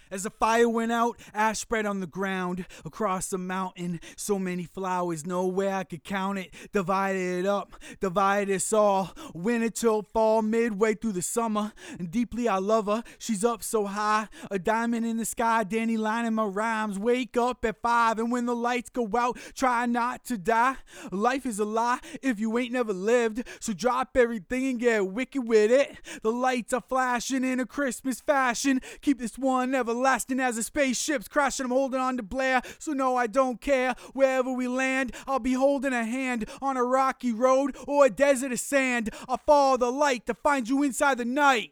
As the fire went out, ash spread on the ground. Across the mountain, so many flowers, no way I could count it. Divided it up, divided us all. Winter till fall, midway through the summer. And deeply I love her, she's up so high. A diamond in the sky, dandelion in my rhymes. Wake up at 5, and when the lights go out, try not to die. Life is a lie if you ain't never lived. So drop everything and get wicked with it. The lights are flashing in a Christmas fashion. Keep this one everlasting as the spaceship's crashing. I'm holding on to Blair, so no, I don't care. Wherever we land, I'll be holding a hand on a rocky road or a desert of sand. I'll follow the light to find you inside the night.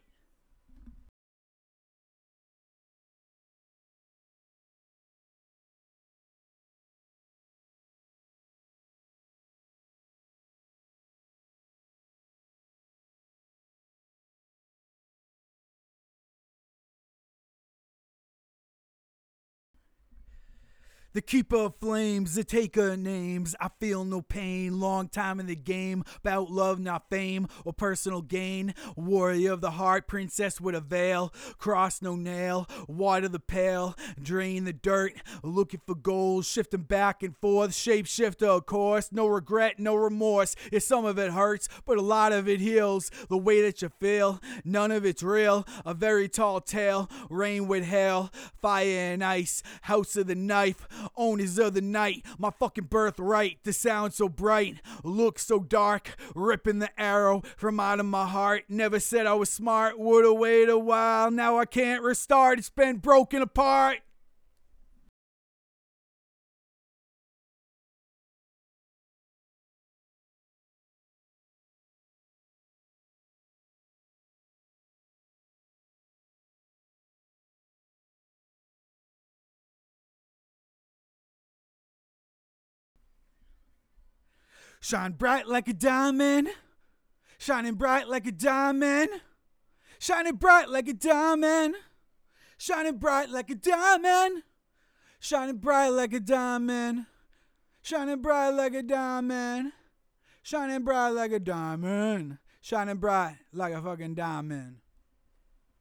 The keeper of flames, the taker of names. I feel no pain, long time in the game. About love, not fame or personal gain. Warrior of the heart, princess with a veil. Cross, no nail, water the pail. Drain the dirt, looking for gold. Shifting back and forth, shapeshifter of course. No regret, no remorse. Yeah, some of it hurts, but a lot of it heals. The way that you feel, none of it's real. A very tall tale, rain with hail. Fire and ice, house of the knife. Owners of the night, my fucking birthright. The sound so bright, look so dark. Ripping the arrow from out of my heart. Never said I was smart, would've waited a while. Now I can't restart, it's been broken apart. Shine bright like a diamond, shining bright like a diamond, shining bright like a diamond, shining bright like a diamond, shining bright like a diamond, shining bright like a diamond, shining bright like a diamond, shining bright like a fucking diamond.